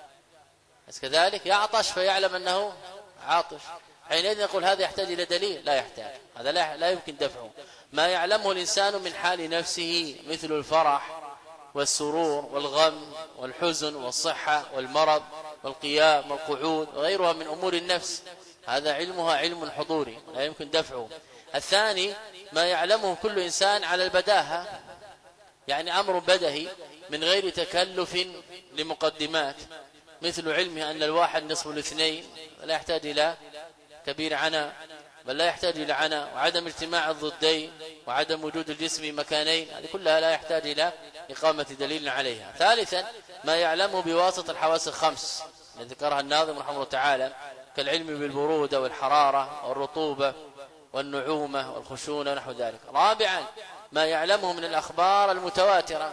بس كذلك يعطش فيعلم أنه عاطش، حينئذ نقول هذا يحتاج إلى دليل؟ لا يحتاج، هذا لا, لا يمكن دفعه. ما يعلمه الإنسان من حال نفسه مثل الفرح والسرور والغم والحزن والصحة والمرض والقيام والقعود وغيرها من أمور النفس، هذا علمها علم حضوري لا يمكن دفعه. الثاني ما يعلمه كل إنسان على البداهة، يعني أمر بدهي من غير تكلف لمقدمات، مثل علمه أن الواحد نصف الاثنين، لا يحتاج إلى كبير عناء، بل لا يحتاج إلى عناء، وعدم اجتماع الضدين وعدم وجود الجسم مكانين، هذه كلها لا يحتاج إلى إقامة دليل عليها. ثالثا ما يعلمه بواسطة الحواس الخمس التي ذكرها الناظم رحمه الله تعالى، كالعلم بالبرودة والحرارة والرطوبة والنعومة والخشونة ونحو ذلك. رابعا ما يعلمه من الأخبار المتواترة،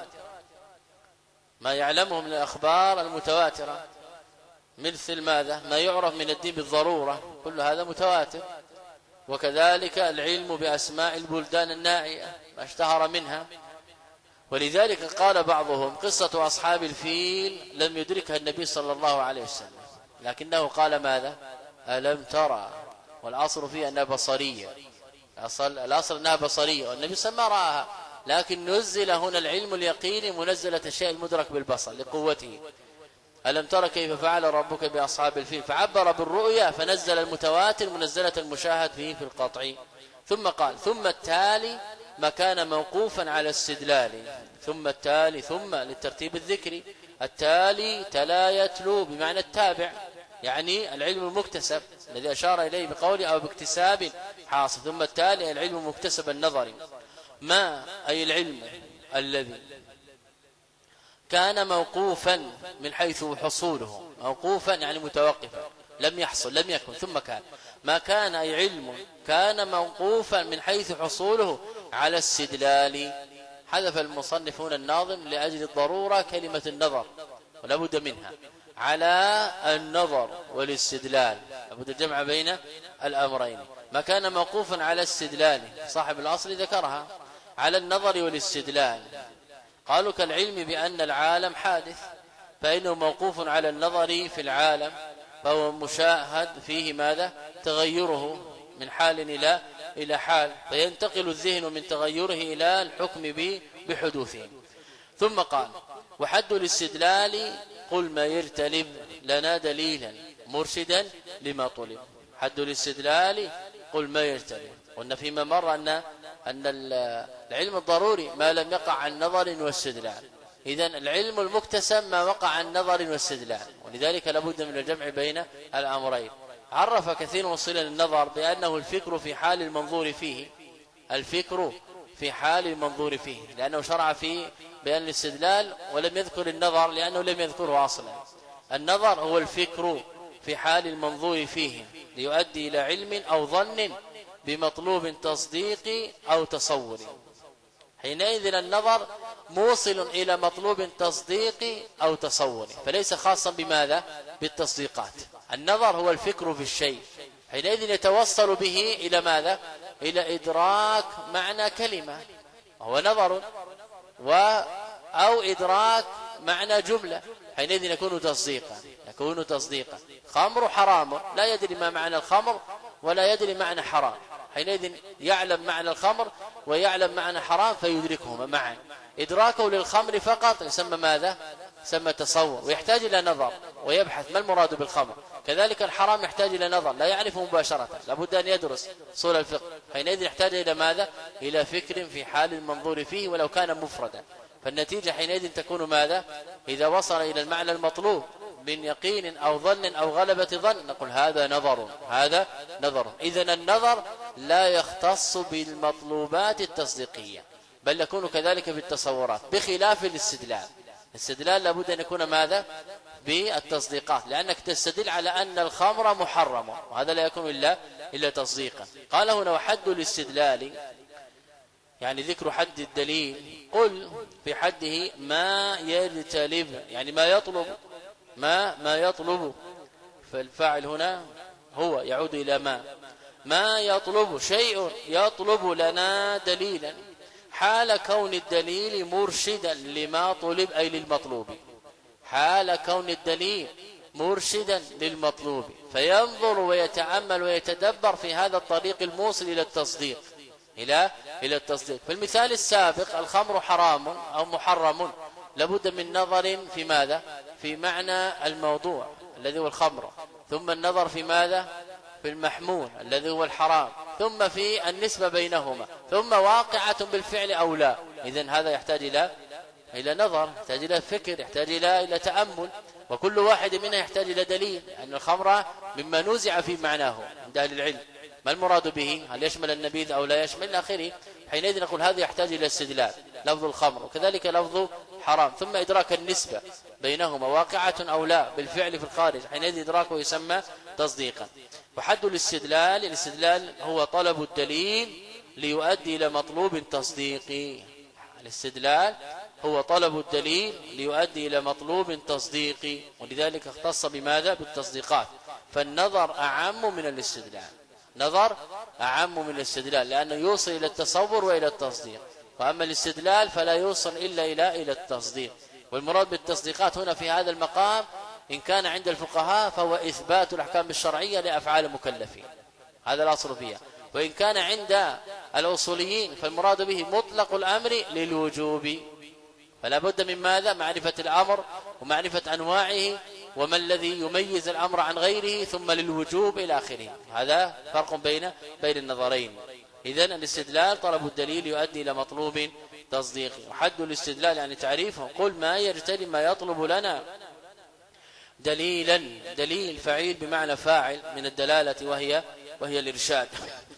ما يعلمه من الأخبار المتواترة مثل ماذا؟ ما يعرف من الدين بالضرورة، كل هذا متواتر. وكذلك العلم بأسماء البلدان النائية ما اشتهر منها، ولذلك قال بعضهم قصة أصحاب الفيل لم يدركها النبي صلى الله عليه وسلم، لكنه قال ماذا؟ ألم ترى، والأصل فيها أنها بصرية، الأصل, الأصل أنها بصرية، والنبي صلى الله عليه وسلم رآها، لكن نزل هنا العلم اليقيني منزلة الشيء المدرك بالبصر لقوته. ألم ترى كيف فعل ربك بأصحاب الفيل، فعبر بالرؤيا، فنزل المتواتر منزلة المشاهد فيه في القطع. ثم قال ثم التالي ما كان موقوفا على استدلال، ثم التالي، ثم للترتيب الذكري، التالي تلا يتلو بمعنى التابع، يعني العلم المكتسب الذي أشار إليه بقوله أو باكتساب حاصل. ثم التالي العلم المكتسب النظري، ما أي العلم الذي كان موقوفا من حيث حصوله، موقوفا يعني متوقفا، لم يحصل لم يكن ثم كان، ما كان أي علم كان موقوفا من حيث حصوله على استدلال. حذف المصنفون الناظم لأجل الضرورة كلمة النظر ولا بد منها، على النظر والاستدلال، لابد الجمع بين الأمرين. ما كان موقوفا على استدلال، صاحب الأصل ذكرها، على النظر والاستدلال. قالوا كالعلم بأن العالم حادث، فإنه موقوف على النظر في العالم، فهو مشاهد فيه ماذا؟ تغيره من حال إلى إلى حال، فينتقل الذهن من تغيره إلى الحكم بحدوثه. ثم قال وحد الاستدلال قل ما يرتلب لنا دليلا مرشدا لما طلب. حد الاستدلال قل ما يرتلب، قلنا فيما مر أن أن العلم الضروري ما لم يقع عن نظر واستدلال، إذن العلم المكتسب ما وقع عن نظر واستدلال، ولذلك لابد من الجمع بين الأمرين. عرف كثير من صلة النظر بأنه الفكر في حال المنظور فيه، الفكر في حال المنظور فيه، لأنه شرع في بيان الاستدلال ولم يذكر النظر لأنه لم يذكره أصلا. النظر هو الفكر في حال المنظور فيه ليؤدي إلى علم أو ظن بمطلوب تصديقي أو تصوري. حينئذ النظر موصل إلى مطلوب تصديقي أو تصوري، فليس خاصا بماذا؟ بالتصديقات. النظر هو الفكر في الشيء، حينئذ يتوصل به إلى ماذا؟ إلى إدراك معنى كلمة وهو نظر، و أو إدراك معنى جملة، حينئذ يكون تصديقا يكون تصديقا خمر حرام، لا يدري ما معنى الخمر ولا يدري معنى حرام، حينئذ يعلم معنى الخمر ويعلم معنى حرام فيدركهما معا. إدراكه للخمر فقط يسمى ماذا؟ يسمى تصور، ويحتاج إلى نظر ويبحث ما المراد بالخمر. كذلك الحرام يحتاج إلى نظر، لا يعرفه مباشرة، لابد أن يدرس أصول الفقه، حينئذ يحتاج إلى ماذا؟ إلى فكر في حال المنظور فيه ولو كان مفردا. فالنتيجة حينئذ تكون ماذا؟ إذا وصل إلى المعنى المطلوب من يقين أو ظن أو غلبة ظن نقول هذا نظر هذا نظر. إذن النظر لا يختص بالمطلوبات التصديقية، بل يكون كذلك بالتصورات، بخلاف الاستدلال. الاستدلال لابد أن يكون ماذا؟ بالتصديقات، لأنك تستدل على أن الخمر محرم، وهذا لا يكون إلا إلا تصديقا. قال هنا وحد الاستدلال يعني ذكر حد الدليل، قل في حده ما يجتلب يعني ما يطلب ما ما يطلب، فالفاعل هنا هو يعود إلى ما ما يطلب شيء يطلب لنا دليلا حال كون الدليل مرشدا لما طلب أي للمطلوب، حال كون الدليل مرشدا للمطلوب، فينظر ويتأمل ويتدبر في هذا الطريق الموصل إلى التصديق إلى إلى التصديق. في المثال السابق الخمر حرام أو محرم، لابد من نظر في ماذا؟ في معنى الموضوع الذي هو الخمر، ثم النظر في ماذا؟ في المحمول الذي هو الحرام، ثم في النسبة بينهما، ثم واقعة بالفعل أو لا. إذن هذا يحتاج إلى إلى نظر، يحتاج إلى فكر، يحتاج إلى إلى تأمل، وكل واحد منها يحتاج إلى دليل، لأن الخمر مما نوزع في معناه عند أهل العلم، ما المراد به؟ هل يشمل النبيذ أو لا يشمل آخره؟ حينئذ نقول هذا يحتاج إلى استدلال، لفظ الخمر، وكذلك لفظ حرام، ثم إدراك النسبة بينهما واقعة أو لا بالفعل في الخارج، حينئذ إدراكه يسمى تصديقا. وحد الاستدلال، الاستدلال هو طلب الدليل ليؤدي إلى مطلوب تصديقي. الاستدلال هو طلب الدليل ليؤدي إلى مطلوب تصديقي، ولذلك اختص بماذا؟ بالتصديقات. فالنظر أعم من الاستدلال، نظر أعم من الاستدلال، لأنه يوصل إلى التصور وإلى التصديق، وأما الاستدلال فلا يوصل إلا إلى إلى التصديق. والمراد بالتصديقات هنا في هذا المقام إن كان عند الفقهاء فهو إثبات الأحكام الشرعية لأفعال المكلفين، هذا الأصل فيها. وإن كان عند الأصوليين فالمراد به مطلق الأمر للوجوب، فلا بد من ماذا؟ معرفة الأمر ومعرفة أنواعه وما الذي يميز الأمر عن غيره، ثم للوجوب إلى آخره. هذا فرق بين بين النظرين. إذن الاستدلال طلب الدليل يؤدي إلى مطلوب تصديقي. وحد الاستدلال يعني تعريفه، قل ما يجتلي ما يطلب لنا دليلا، دليل فعيل بمعنى فاعل من الدلالة وهي وهي الإرشاد،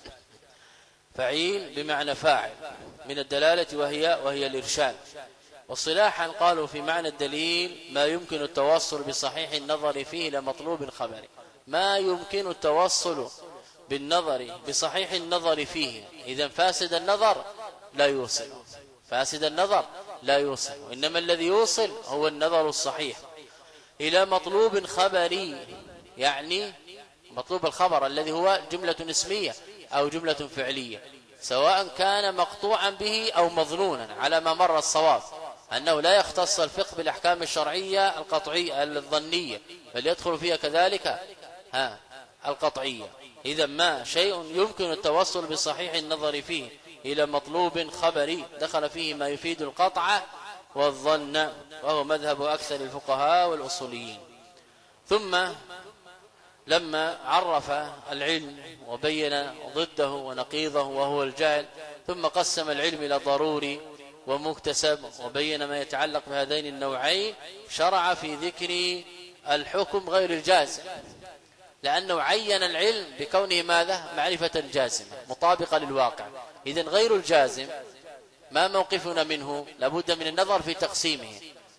فعيل بمعنى فاعل من الدلالة وهي وهي الإرشاد. والصلاحا قالوا في معنى الدليل ما يمكن التوصل بصحيح النظر فيه لمطلوب خبري، ما يمكن التوصل بالنظر بصحيح النظر فيه. إذا فاسد النظر لا يوصل، فاسد النظر لا يوصل، وإنما الذي يوصل هو النظر الصحيح إلى مطلوب خبري، يعني مطلوب الخبر الذي هو جملة اسمية أو جملة فعلية، سواء كان مقطوعا به أو مظنونا، على ما مر الصواب أنه لا يختص الفقه بالأحكام الشرعية القطعية الظنية، بل يدخل فيها كذلك ها القطعية. إذا ما شيء يمكن التوصل بصحيح النظر فيه إلى مطلوب خبري دخل فيه ما يفيد القطع والظن، وهو مذهب أكثر الفقهاء والأصوليين. ثم لما عرف العلم وبين ضده ونقيضه وهو الجهل، ثم قسم العلم إلى ضروري ومكتسب، وبين ما يتعلق بهذين النوعين، شرع في ذكر الحكم غير الجازم، لأنه عين العلم بكونه ماذا؟ معرفة جازمة مطابقة للواقع. إذن غير الجازم ما موقفنا منه؟ لابد من النظر في تقسيمه،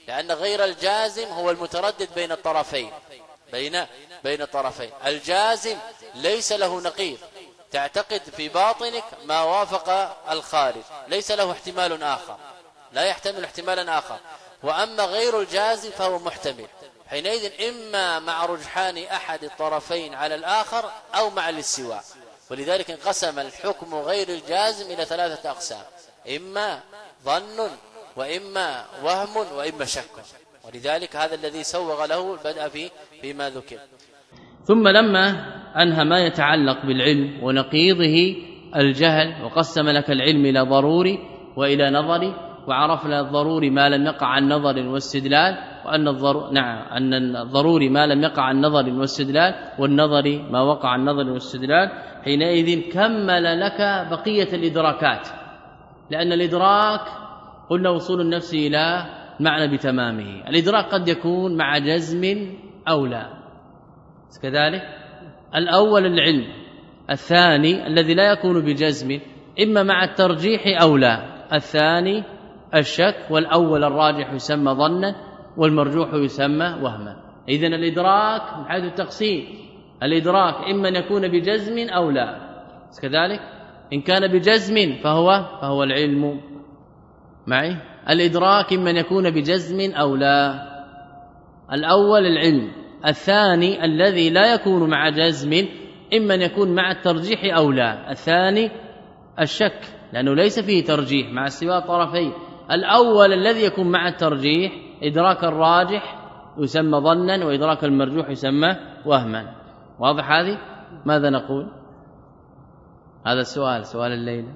لأن غير الجازم هو المتردد بين الطرفين، بين بين الطرفين. الجازم ليس له نقيض، تعتقد في باطنك ما وافق الخارج، ليس له احتمال آخر، لا يحتمل احتمالا آخر. وأما غير الجازم فهو محتمل، حينئذ إما مع رجحان أحد الطرفين على الآخر أو مع الاستواء. ولذلك انقسم الحكم غير الجازم إلى ثلاثة أقسام: إما ظن وإما وهم وإما شك. ولذلك هذا الذي سوغ له البدء فيه فيما ذكر. ثم لما أنهى ما يتعلق بالعلم ونقيضه الجهل، وقسم لك العلم إلى ضروري وإلى نظري، وعرفنا الضروري ما لم يقع عن نظر واستدلال، وأن الضروري نعم أن الضروري ما لم يقع عن نظر واستدلال، والنظري ما وقع عن نظر واستدلال. حينئذ كمل لك بقية الإدراكات، لأن الإدراك قلنا وصول النفس إلى معنى بتمامه. الإدراك قد يكون مع جزم أو لا، كذلك الأول العلم، الثاني الذي لا يكون بجزم إما مع الترجيح أو لا، الثاني الشك، والأول الراجح يسمى ظنا والمرجوح يسمى وهما. إذن الإدراك من حيث التقسيم، الإدراك إما أن يكون بجزم أو لا، كذلك إن كان بجزم فهو فهو العلم معي. الإدراك إما أن يكون بجزم أو لا، الأول العلم، الثاني الذي لا يكون مع جزم إما أن يكون مع الترجيح أو لا، الثاني الشك لأنه ليس فيه ترجيح مع استواء الطرفين. الأول الذي يكون مع الترجيح إدراك الراجح يسمى ظنا، وإدراك المرجوح يسمى وهما. واضح هذه؟ ماذا نقول؟ هذا السؤال سؤال الليلة.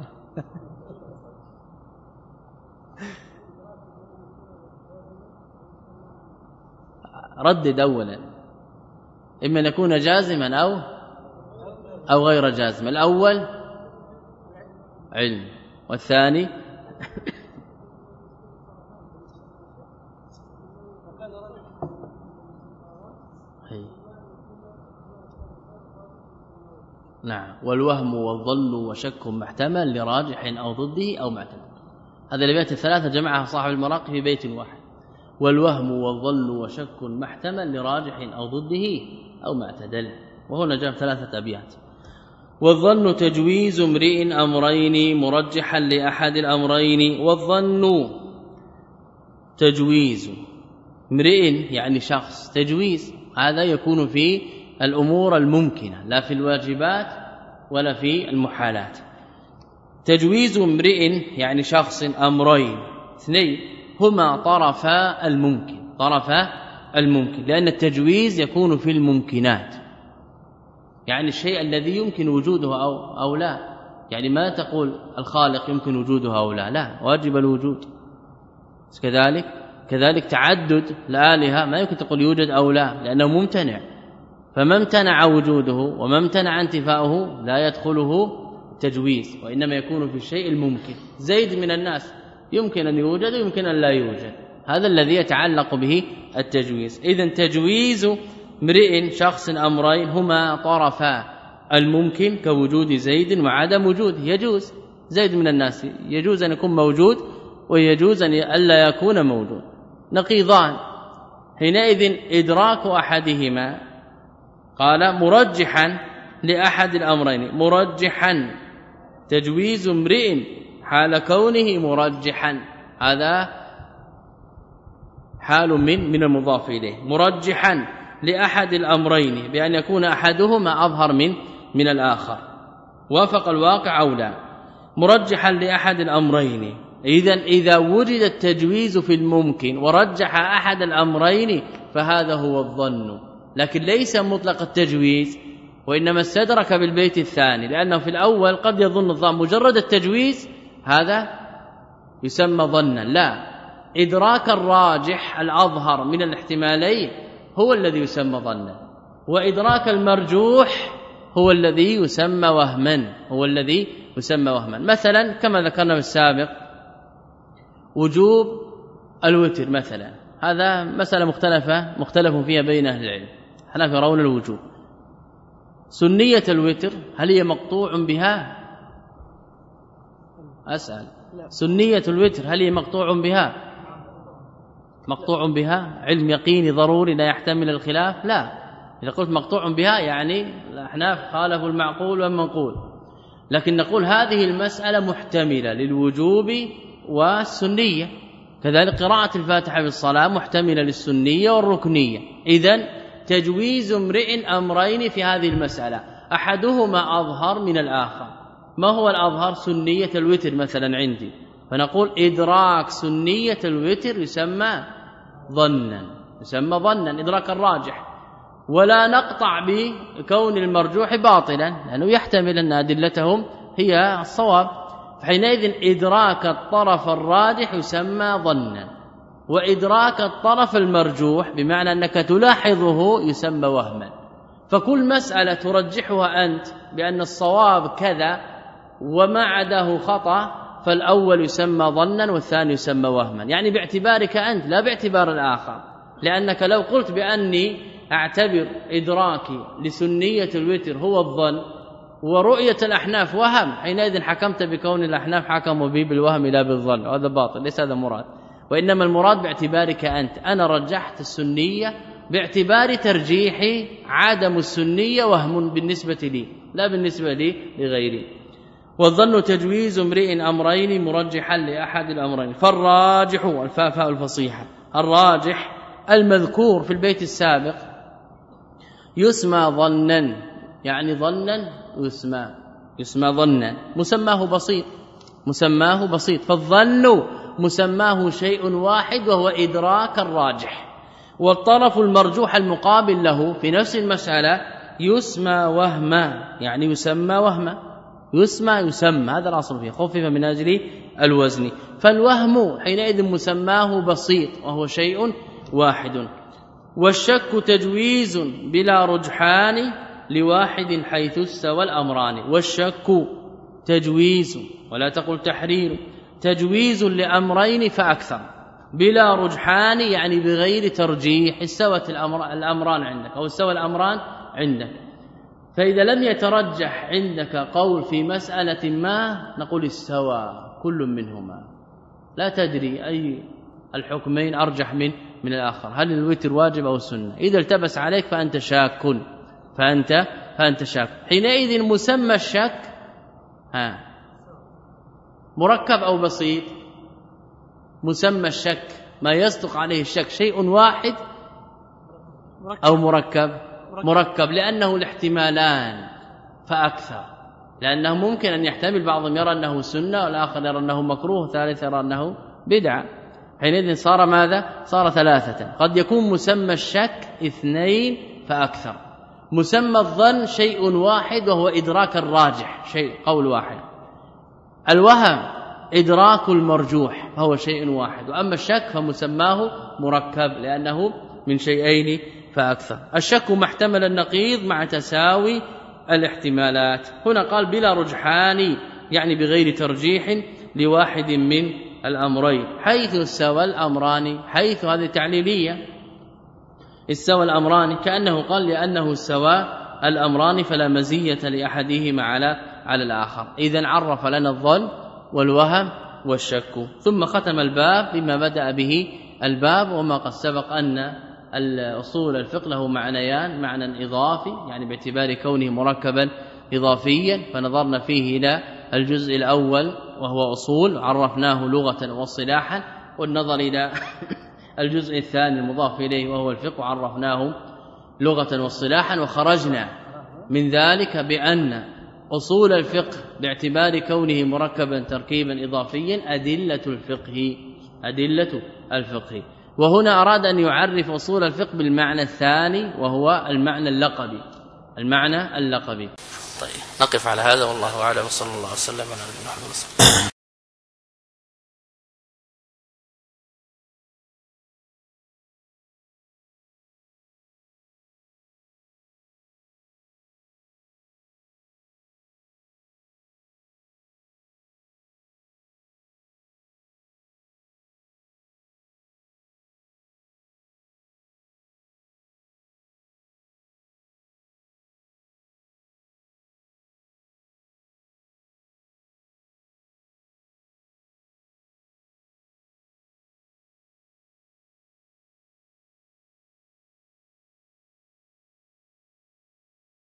ردد أولا، إما أن يكون جازما أو أو غير جازم. الأول علم، والثاني نعم، والوهم والظل وشك محتمل لراجح أو ضده أو معتدل. هذا الأبيات الثلاثة جمعها صاحب المراقي في بيت واحد: والوهم والظل وشك محتمل لراجح أو ضده أو معتدل. وهنا جاء ثلاثة أبيات: والظن تجويز امرئ أمرين مرجحا لأحد الأمرين. والظن تجويز امرئ يعني شخص، تجويز هذا يكون في الأمور الممكنة لا في الواجبات ولا في المحالات. تجويز امرئ يعني شخص أمرين اثنين هما طرفا الممكن، طرفا الممكن، لأن التجويز يكون في الممكنات، يعني الشيء الذي يمكن وجوده أو, أو لا. يعني ما تقول الخالق يمكن وجوده أو لا، لا، واجب الوجود. كذلك كذلك تعدد الآلهة ما يمكن تقول يوجد أو لا، لأنه ممتنع. فما امتنع وجوده وما امتنع انتفاؤه لا يدخله تجويز، وإنما يكون في الشيء الممكن. زيد من الناس يمكن أن يوجد ويمكن أن لا يوجد، هذا الذي يتعلق به التجويز. إذن تجويز امرئ شخص أمرين هما طرفا الممكن كوجود زيد وعدم وجوده. يجوز زيد من الناس، يجوز أن يكون موجود ويجوز أن ألا يكون موجود، نقيضان. حينئذ إدراك أحدهما قال مرجحا لأحد الأمرين، مرجحا تجويز امرئ حال كونه مرجحا، هذا حال من من المضاف إليه، مرجحا لأحد الأمرين بأن يكون أحدهما أظهر من من الآخر، وافق الواقع أو لا. مرجحا لأحد الأمرين، إذن إذا وجد التجويز في الممكن ورجح أحد الأمرين فهذا هو الظن، لكن ليس مطلق التجويز، وإنما استدرك بالبيت الثاني، لأنه في الأول قد يظن الظن مجرد التجويز هذا يسمى ظنا، لا، إدراك الراجح الأظهر من الاحتمالين هو الذي يسمى ظنا، وإدراك المرجوح هو الذي يسمى وهما، هو الذي يسمى وهما. مثلا كما ذكرنا في السابق وجوب الوتر مثلا، هذا مسألة مختلفة مختلف فيها بين أهل العلم. حنفي يرون الوجوب. سنية الوتر هل هي مقطوع بها؟ أسأل. سنية الوتر هل هي مقطوع بها؟ مقطوع بها علم يقيني ضروري لا يحتمل الخلاف؟ لا. إذا قلت مقطوع بها يعني الأحناف خالفوا المعقول والمنقول، لكن نقول هذه المسألة محتملة للوجوب والسنية، كذلك قراءة الفاتحة في الصلاة محتملة للسنية والركنية. إذن تجويز امرئ أمرين في هذه المسألة، أحدهما أظهر من الآخر. ما هو الأظهر؟ سنية الوتر مثلا عندي، فنقول إدراك سنية الوتر يسمى ظنا، يسمى ظنا إدراك الراجح، ولا نقطع بكون المرجوح باطلا لأنه يحتمل أن أدلتهم هي الصواب، فحينئذ إدراك الطرف الراجح يسمى ظنا، وإدراك الطرف المرجوح بمعنى أنك تلاحظه يسمى وهما. فكل مسألة ترجحها أنت بأن الصواب كذا وما عداه خطأ، فالأول يسمى ظنا والثاني يسمى وهما، يعني باعتبارك أنت لا باعتبار الآخر، لأنك لو قلت بأني أعتبر إدراكي لسنية الوتر هو الظن ورؤية الأحناف وهم، حينئذ حكمت بكون الأحناف حكموا به بالوهم لا بالظن، وهذا باطل، ليس هذا مراد. وإنما المراد باعتبارك أنت، أنا رجحت السنية باعتبار ترجيحي عدم السنية وهم بالنسبة لي لا بالنسبة لي لغيري. والظن تجويز امرئ أمرين مرجحا لأحد الأمرين، فالراجح والفاء الفصيحة، الراجح المذكور في البيت السابق يسمى ظنا، يعني ظنا يسمى يسمى ظنا، مسماه بسيط، مسماه بسيط، فالظن مسماه شيء واحد وهو إدراك الراجح، والطرف المرجوح المقابل له في نفس المسألة يسمى وهما، يعني يسمى وهما، يسمى يسمى، هذا الأصل فيه، خفف من أجل الوزن، فالوهم حينئذ مسماه بسيط وهو شيء واحد. والشك تجويز بلا رجحان لواحد حيث استوى الأمران، والشك تجويز ولا تقل تحرير، تجويز لأمرين فأكثر بلا رجحان، يعني بغير ترجيح، استوت الأمر الأمران عندك أو استوى الأمران عندك، فإذا لم يترجح عندك قول في مسألة ما نقول استوى كل منهما، لا تدري أي الحكمين أرجح من من الآخر، هل الوتر واجب أو سنة، إذا التبس عليك فأنت شاك فأنت فأنت شاك حينئذ مسمى الشك ها مركب أو بسيط؟ مسمى الشك ما يصدق عليه الشك شيء واحد أو مركب؟ مركب، لأنه الاحتمالان فأكثر، لأنه ممكن أن يحتمل بعضهم يرى أنه سنة والآخر يرى أنه مكروه والثالث يرى أنه بدعة، حينئذ صار ماذا؟ صار ثلاثة. قد يكون مسمى الشك اثنين فأكثر، مسمى الظن شيء واحد وهو إدراك الراجح، شيء قول واحد، الوهم إدراك المرجوح فهو شيء واحد، وأما الشك فمسماه مركب لأنه من شيئين فأكثر. الشك محتمل النقيض مع تساوي الاحتمالات، هنا قال بلا رجحان يعني بغير ترجيح لواحد من الأمرين حيث استوى الأمران، حيث هذه تعليلية، استوى الأمران كأنه قال لأنه استوى الأمران فلا مزية لأحدهما على على الآخر. إذن عرف لنا الظن والوهم والشك، ثم ختم الباب بما بدأ به الباب، وما قد سبق أن الأصول الفقه له معنيان، معنى إضافي يعني باعتبار كونه مركبا إضافيا، فنظرنا فيه إلى الجزء الأول وهو أصول عرفناه لغة واصطلاحا، والنظر إلى الجزء الثاني المضاف إليه وهو الفقه عرفناه لغة واصطلاحا، وخرجنا من ذلك بأن أصول الفقه باعتبار كونه مركبا تركيبا إضافيا أدلة الفقه أدلة الفقه وهنا أراد أن يعرف أصول الفقه بالمعنى الثاني وهو المعنى اللقبي، المعنى اللقبي. طيب نقف على هذا والله أعلم، وصلى الله وسلم على نبينا محمد.